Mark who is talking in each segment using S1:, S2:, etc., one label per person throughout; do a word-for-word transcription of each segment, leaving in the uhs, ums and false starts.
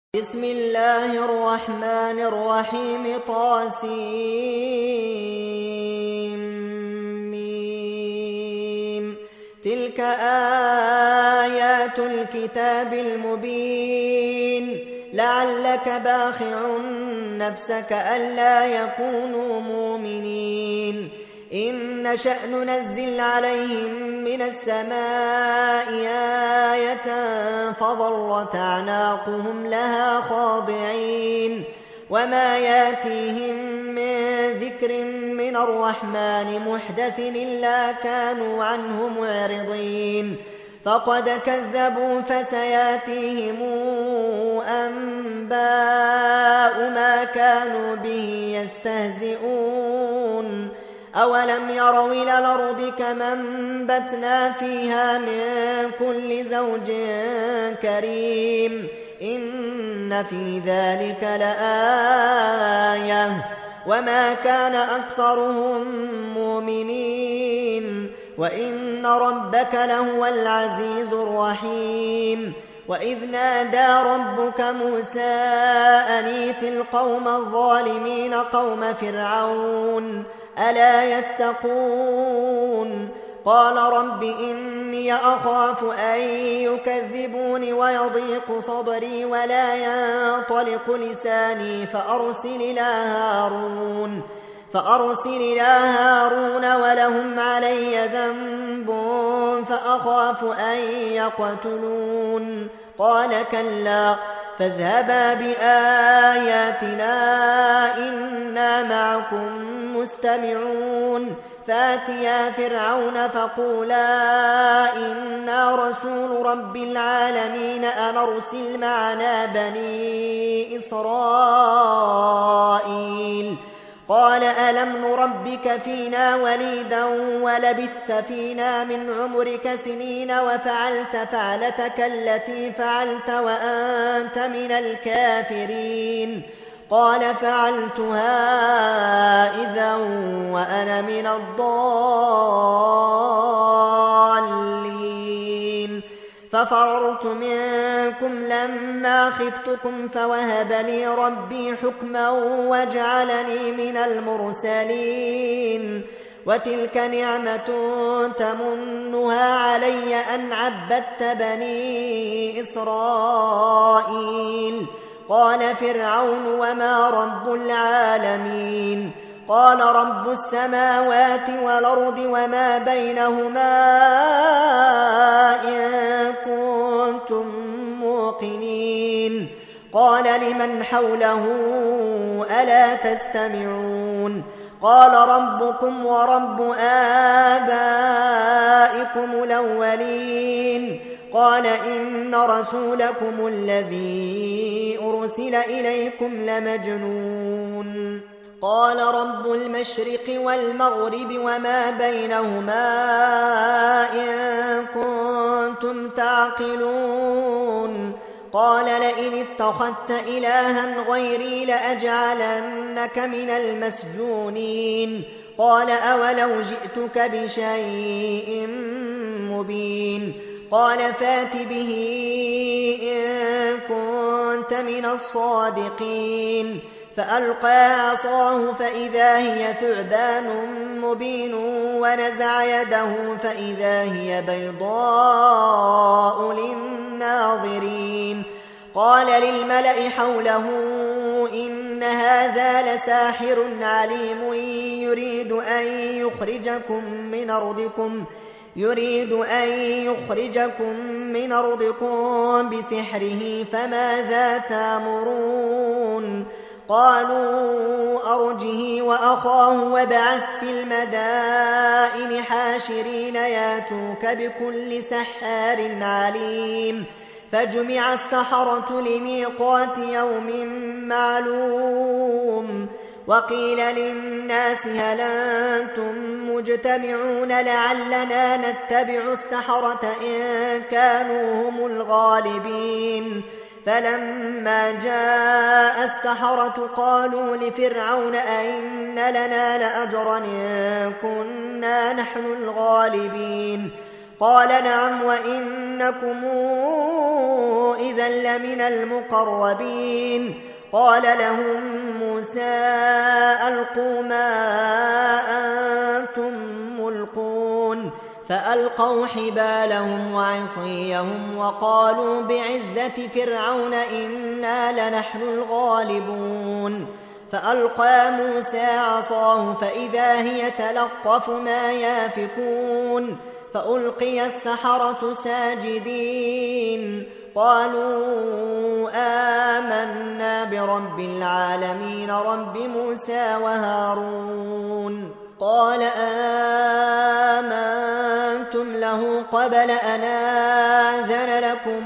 S1: بسم الله الرحمن الرحيم طاسيم تلك آيات الكتاب المبين لعلك باخع نفسك ألا يكونوا مؤمنين إن نشأ ننزل عليهم من السماء آية فظلت أعناقهم لها خاضعين وما ياتيهم من ذكر من الرحمن محدث إلا كانوا عنه معرضين فقد كذبوا فسياتيهم أنباء ما كانوا به يستهزئون أولم يروا إلى الأرض كما أنبتنا فيها من كل زوج كريم إن في ذلك لآية وما كان أكثرهم مؤمنين وإن ربك لهو العزيز الرحيم وإذ نادى ربك موسى أن ائت القوم الظالمين قوم فرعون ألا يتقون قال رب إني أخاف أن يكذبون ويضيق صدري ولا ينطلق لساني فأرسل إلى هارون فأرسل إلى هارون ولهم علي ذنب فأخاف أن يقتلون قال كلا فاذهبا بآياتنا إنا معكم مستمعون فاتيا فرعون فقولا إنا رسول رب العالمين أن أرسل معنا بني إسرائيل قال ألم نربك فينا وليدا ولبثت فينا من عمرك سنين وفعلت فعلتك التي فعلت وأنت من الكافرين قال فعلتها إذا وأنا من الضالين ففررت منكم لما خفتكم فوهب لي ربي حكما وجعلني من المرسلين وتلك نعمة تمنها علي أن عبدت بني إسرائيل قال فرعون وما رب العالمين قال رب السماوات والأرض وما بينهما إن كنتم موقنين قال لمن حوله ألا تستمعون قال ربكم ورب آبائكم الأولين قال إن رسولكم الذي أرسل إليكم لمجنون قال رب المشرق والمغرب وما بينهما إن كنتم تعقلون قال لئن اتخذت إلها غيري لأجعلنك من المسجونين قال أولو جئتك بشيء مبين قال فات به إن كنت من الصادقين فألقى عصاه فإذا هي ثعبان مبين ونزع يده فإذا هي بيضاء للناظرين قال للملأ حوله إن هذا لساحر عليم يريد أن يخرجكم من أرضكم يريد أن يخرجكم من أرضكم بسحره فماذا تأمرون قالوا أرجه وأخاه وابعث في المدائن حاشرين ياتوك بكل سحار عليم فجمع السحرة لميقات يوم معلوم وقيل للناس هل أنتم مجتمعون لعلنا نتبع السحرة إن كانوا هم الغالبين فلما جاء السحرة قالوا لفرعون أئن لنا لأجرا إن كنا نحن الغالبين قال نعم وإنكم إذا لمن المقربين. قال لهم موسى ألقوا ما أنتم ملقون فألقوا حبالهم وعصيهم وقالوا بعزة فرعون إنا لنحن الغالبون. فألقى موسى عصاه فإذا هي تلقف ما يافكون فألقي السحرة ساجدين قالوا آمنا برب العالمين رب موسى وهارون. قال آمنتم له قبل أن آذن لكم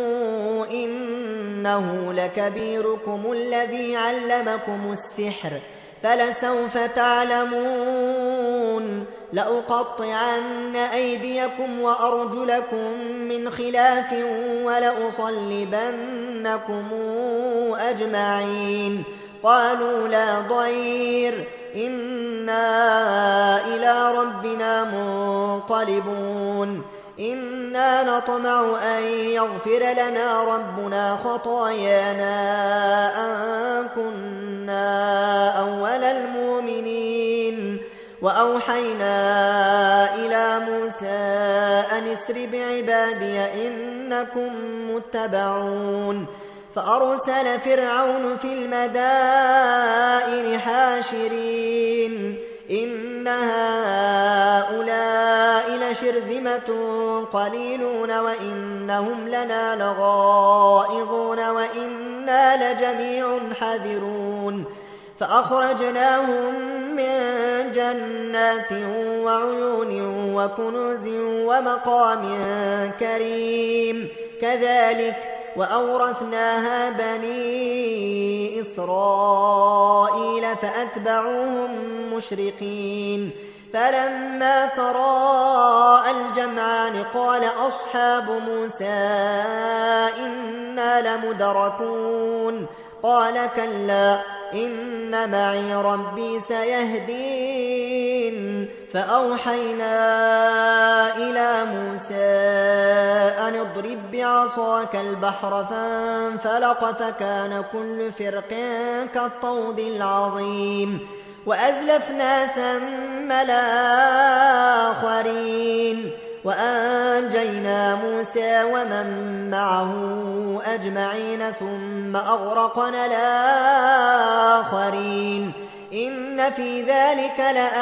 S1: إنه لكبيركم الذي علمكم السحر فلسوف تعلمون لأقطعن أيديكم وأرجلكم من خلاف ولأصلبنكم أجمعين. قالوا لا ضير إنا إلى ربنا منقلبون إنا نطمع أن يغفر لنا ربنا خطايانا أن كنا أول المؤمنين. وأوحينا إلى موسى أن اسر بعبادي إنكم متبعون. فأرسل فرعون في المدائن حاشرين إن هؤلاء لشرذمة قليلون وإنهم لنا لغائظون وإنا لجميع حذرون. فأخرجناهم من جنات وعيون وكنوز ومقام كريم كذلك وأورثناها بني إسرائيل فأتبعوهم مشرقين. فلما تراءى الجمعان قال أصحاب موسى إنا لمدركون قال كلا إن معي ربي سيهدين. فأوحينا إلى موسى أن اضرب بعصاك البحر فانفلق فكان كل فرق كالطود العظيم وأزلفنا ثم الآخرين وأنجينا موسى ومن معه أجمعين ثم أغرقنا الآخرين إن في ذلك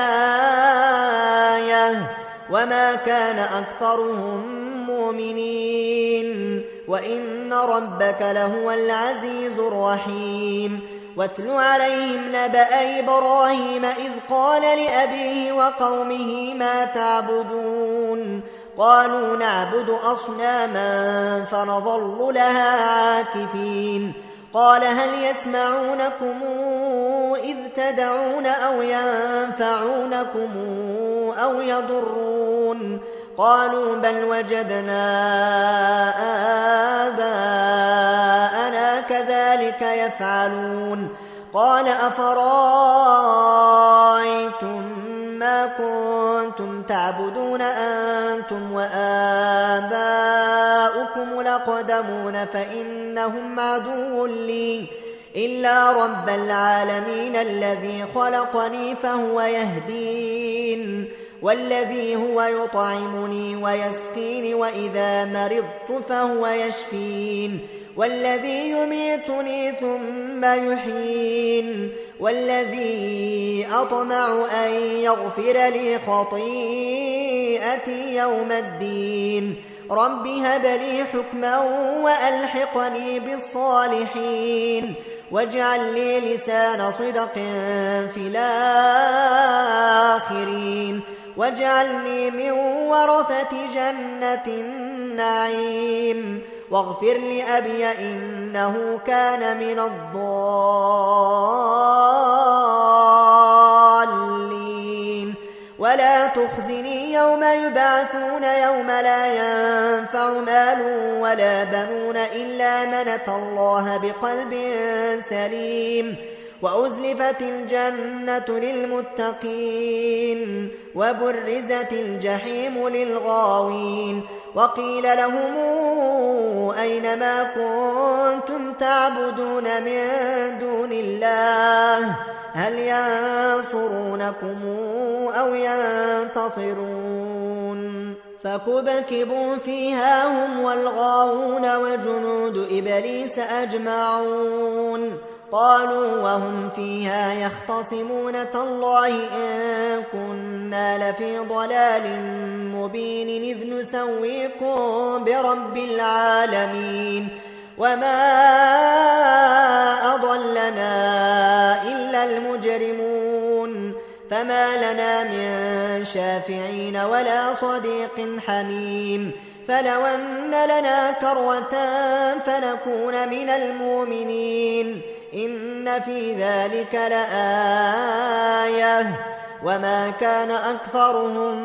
S1: لآية وما كان أكثرهم مؤمنين وإن ربك لهو العزيز الرحيم. واتل عليهم نبأ إبراهيم إذ قال لأبيه وقومه ما تعبدون قالوا نعبد أصناما فنظل لها عاكفين. قال هل يسمعونكم إذ تدعون أو ينفعونكم أو يضرون قالوا بل وجدنا آباءنا كذلك يفعلون. قال أفرأيتم ما كنتم تعبدون أنتم وآباؤكم الأقدمون فإنهم عدو لي إلا رب العالمين الذي خلقني فهو يهدين والذي هو يطعمني ويسقين وإذا مرضت فهو يشفين والذي يميتني ثم يحيين والذي أطمع أن يغفر لي خطيئتي يوم الدين. رب هب لي حكما وألحقني بالصالحين واجعل لي لسان صدق في الآخرين واجعلني من ورثة جنة النعيم واغفر لأبي إنه كان من الضالين ولا تخزني يوم يبعثون يوم لا ينفع مال ولا بنون إلا من أتى الله بقلب سليم وأزلفت الجنة للمتقين وبرزت الجحيم للغاوين وقيل لهم أين ما كنتم تعبدون من دون الله هل ينصرونكم أو ينتصرون فكبكبوا فيها هم والغاوون وجنود إبليس أجمعون قالوا وهم فيها يختصمون تالله إن كنا لفي ضلال مبين إذ نسويكم برب العالمين وما أضلنا إلا المجرمون فما لنا من شافعين ولا صديق حميم فلو أن لنا كرة فنكون من المؤمنين إن في ذلك لآية وما كان أكثرهم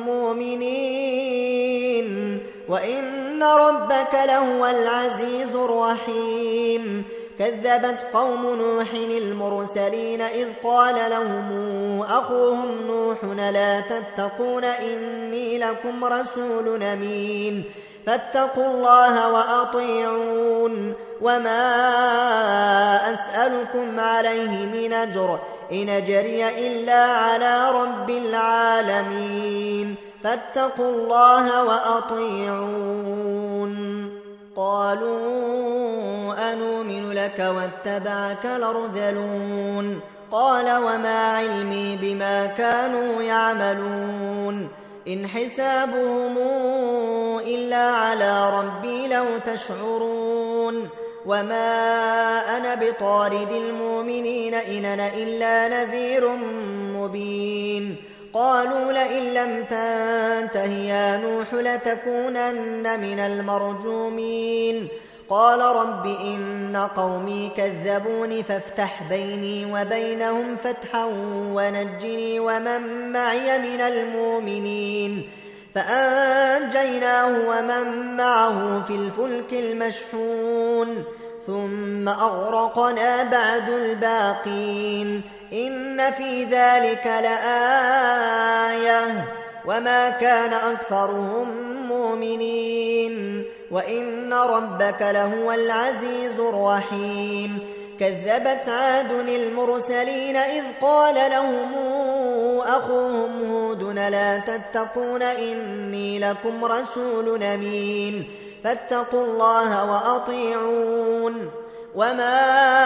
S1: مؤمنين وإن ربك لهو العزيز الرحيم كذبت قوم نوح المرسلين إذ قال لهم أخوهم نوح لا تتقون إني لكم رسول أمين فاتقوا الله وأطيعون وما أسألكم عليه من أجر إن أجري إلا على رب العالمين فاتقوا الله وأطيعون قالوا أنؤمن لك واتبعك الأرذلون قال وما علمي بما كانوا يعملون إن حسابهم إلا على ربي لو تشعرون وما أنا بطارد المؤمنين إن أنا إلا نذير مبين قالوا لئن لم تنته يا نوح لتكونن من المرجومين قال رب إن قومي كذبوني فافتح بيني وبينهم فتحا ونجني ومن معي من المؤمنين فأنجيناه ومن معه في الفلك المشحون ثم أغرقنا بعد الباقين إن في ذلك لآية وما كان أكثرهم مؤمنين وإن ربك لهو العزيز الرحيم كذبت عاد المرسلين إذ قال لهم أخوهم هود لا تتقون إني لكم رسول أمين فاتقوا الله وأطيعون وما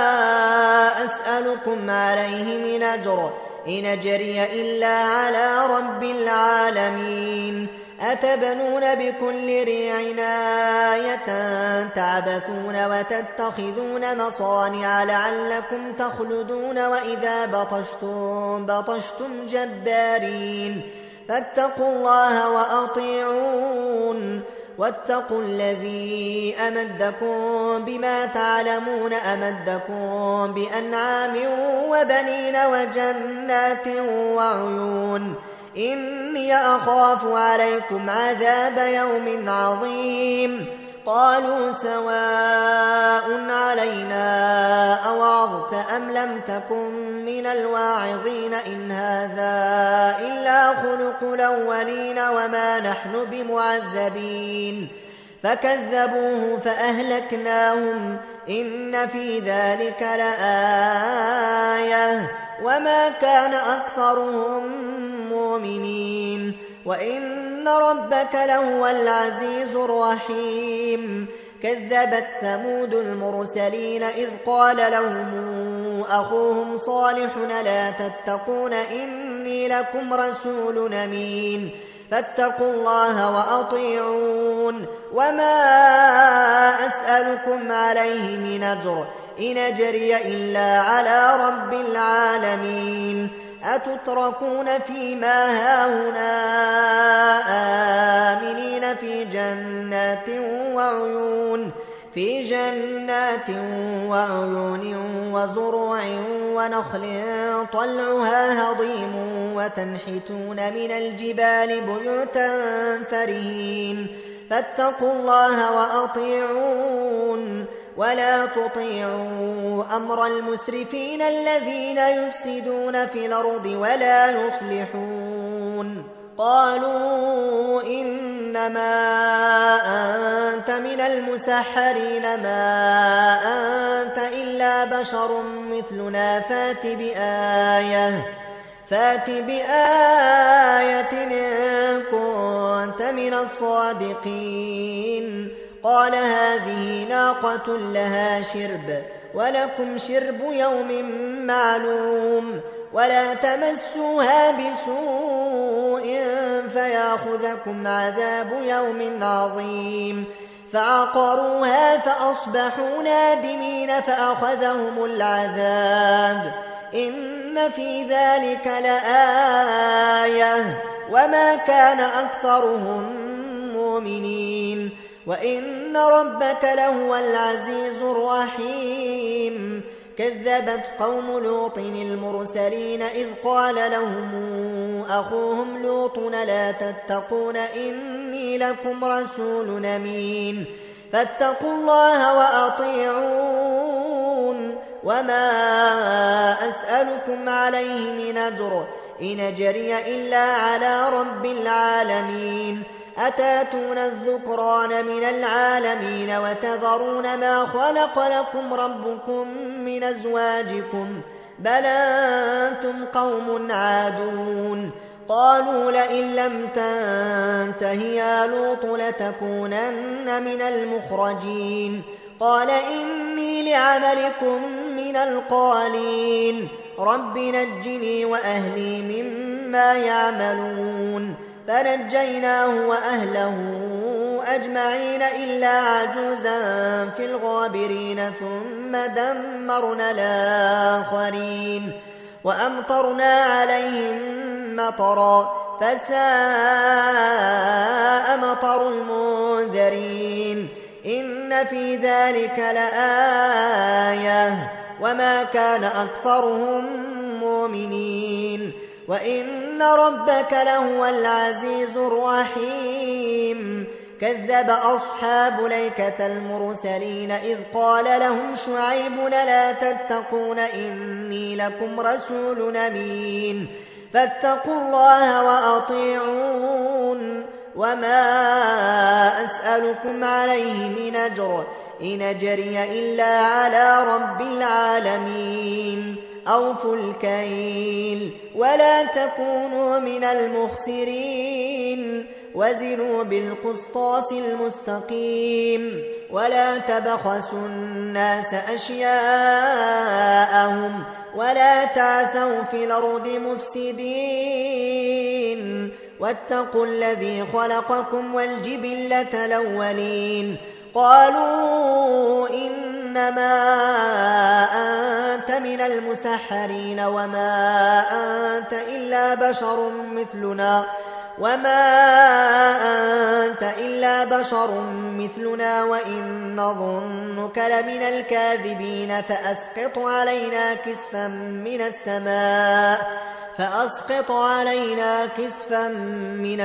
S1: أسألكم عليه من أجر إن أجري إلا على رب العالمين أتبنون بكل ريع آية تعبثون وتتخذون مصانع لعلكم تخلدون وإذا بطشتم بطشتم جبارين فاتقوا الله وأطيعون واتقوا الذي أمدكم بما تعلمون أمدكم بأنعام وبنين وجنات وعيون إني أخاف عليكم عذاب يوم عظيم قالوا سواء علينا أوعظت أم لم تكن من الواعظين إن هذا إلا خلق الأولين وما نحن بمعذبين فكذبوه فأهلكناهم إن في ذلك لآية وما كان أكثرهم مؤمنين وإن ربك لهو العزيز الرحيم كذبت ثمود المرسلين إذ قال لهم أخوهم صالح لا تتقون إني لكم رسول أمين فاتقوا الله وأطيعون وما أسألكم عليه من أجر إن أجري إلا على رب العالمين أتتركون فيما هاهنا آمنين في جنات وعيون في جنات وعيون وزروع ونخل طلعها هضيم وتنحتون من الجبال بيوتا فرهين فاتقوا الله وأطيعون ولا تطيعوا أمر المسرفين الذين يفسدون في الأرض ولا يصلحون. قالوا إنما أنت من المسحرين ما أنت إلا بشر مثلنا فات بآية فات بآية إن كنت من الصادقين. قال هذه ناقة لها شرب ولكم شرب يوم معلوم ولا تمسوها بسوء فياخذكم عذاب يوم عظيم. فعقروها فأصبحوا نادمين فأخذهم العذاب إن في ذلك لآية وما كان أكثرهم مؤمنين وإن ربك لهو العزيز الرحيم. كذبت قوم لوط المرسلين إذ قال لهم أخوهم لوط لا تتقون إني لكم رسول أمين فاتقوا الله وأطيعون وما أسألكم عليه من أجر إن أجري إلا على رب العالمين. أتاتون الذكران من العالمين وتذرون ما خلق لكم ربكم من أزواجكم بل أنتم قوم عادون. قالوا لئن لم تنته يا لوط لتكونن من المخرجين. قال إني لعملكم من القالين رب نجني وأهلي مما يعملون. فنجيناه وأهله أجمعين إلا عجوزا في الغابرين ثم دمرنا الآخرين وأمطرنا عليهم مطرا فساء مطر المنذرين. إن في ذلك لآية وما كان أكثرهم مؤمنين وإن ربك لهو العزيز الرحيم. كذب أصحاب الأيكة المرسلين إذ قال لهم شعيب لا تتقون إني لكم رسول أمين فاتقوا الله وأطيعون وما أسألكم عليه من أجر إن أجري إلا على رب العالمين. أوفوا الكيل ولا تكونوا من المخسرين وزنوا بالقسطاس المستقيم ولا تبخسوا الناس أشياءهم ولا تعثوا في الأرض مفسدين واتقوا الذي خلقكم والجبلة الأولين. قالوا إنما أنت من المسحرين وما أنت إلا بشر مثلنا وما أنت إلا بشر مثلنا وإن نظنك لمن الكاذبين فأسقط علينا كسفا من السماء فأسقط علينا كسفا من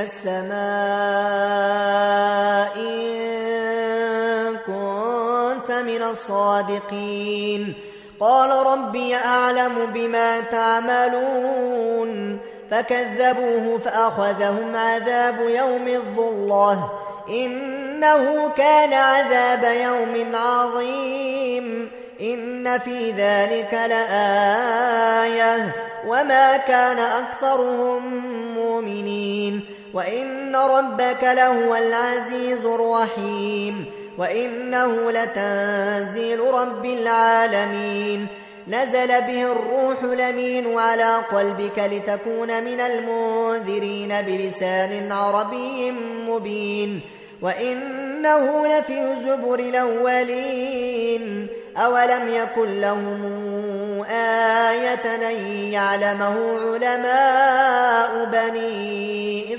S1: السماء إن كنت من الصادقين. قال ربي أعلم بما تعملون فكذبوه فأخذهم عذاب يوم الظلة إنه كان عذاب يوم عظيم. إن في ذلك لآية وما كان أكثرهم مؤمنين وإن ربك لهو العزيز الرحيم. وإنه لتنزيل رب العالمين نزل به الروح الأمين على قلبك لتكون من المنذرين بلسان عربي مبين وإنه لفي زبر الأولين. أولم يكن لهم آية أن يعلمه علماء بني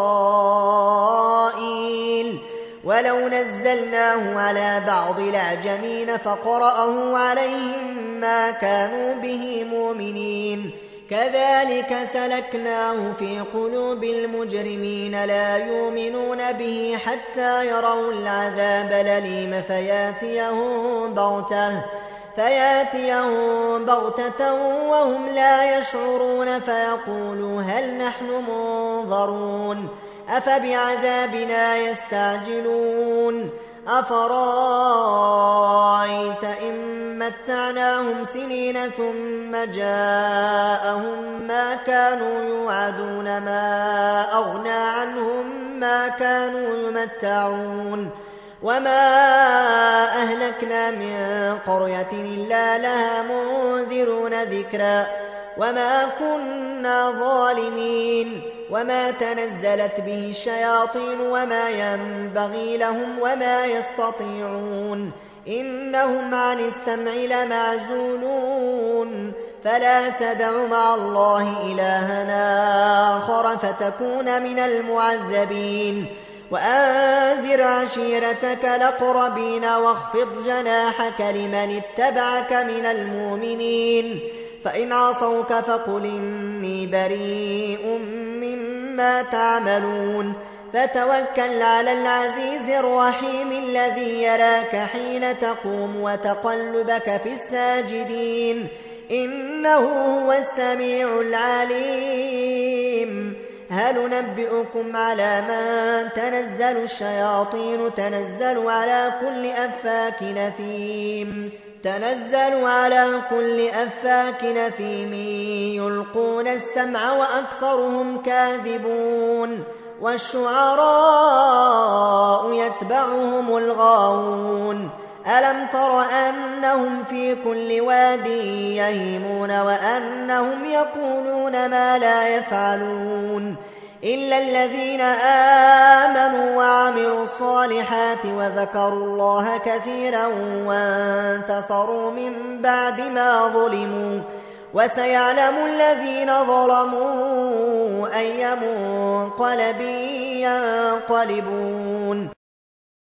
S1: إسرائيل ولو نزلناه على بعض الأعجمين فقرأه عليهم ما كانوا به مؤمنين. كذلك سلكناه في قلوب المجرمين لا يؤمنون به حتى يروا العذاب الأليم فياتيهم بغتة فياتيهم بغتة وهم لا يشعرون فيقولوا هل نحن منظرون أفبعذابنا يستعجلون أفرأيت إن متعناهم سنين ثم جاءهم ما كانوا يوعدون ما أغنى عنهم ما كانوا يمتعون وما أهلكنا من قرية إلا لها منذرون ذكرا وما كنا ظالمين وما تنزلت به الشياطين وما ينبغي لهم وما يستطيعون إنهم عن السمع لمعزولون فلا تدع مع الله إلهنا آخر فتكون من المعذبين وأنذر عشيرتك الأقربين واخفض جناحك لمن اتبعك من المؤمنين فإن عصوك فقل إني بريء مما تعملون فتوكل على العزيز الرحيم الذي يراك حين تقوم وتقلبك في الساجدين إنه هو السميع العليم هل ننبئكم على من تنزل الشياطين تنزل على كل أفاك نثيم تنزل على كل أفاك نثيم يلقون السمع وأكثرهم كاذبون والشعراء يتبعهم الغاوون ألم تر أنهم في كل واد يهيمون وأنهم يقولون ما لا يفعلون إلا الذين آمنوا وعملوا الصالحات وذكروا الله كثيرا وانتصروا من بعد ما ظلموا وسيعلم الذين ظلموا أي منقلب ينقلبون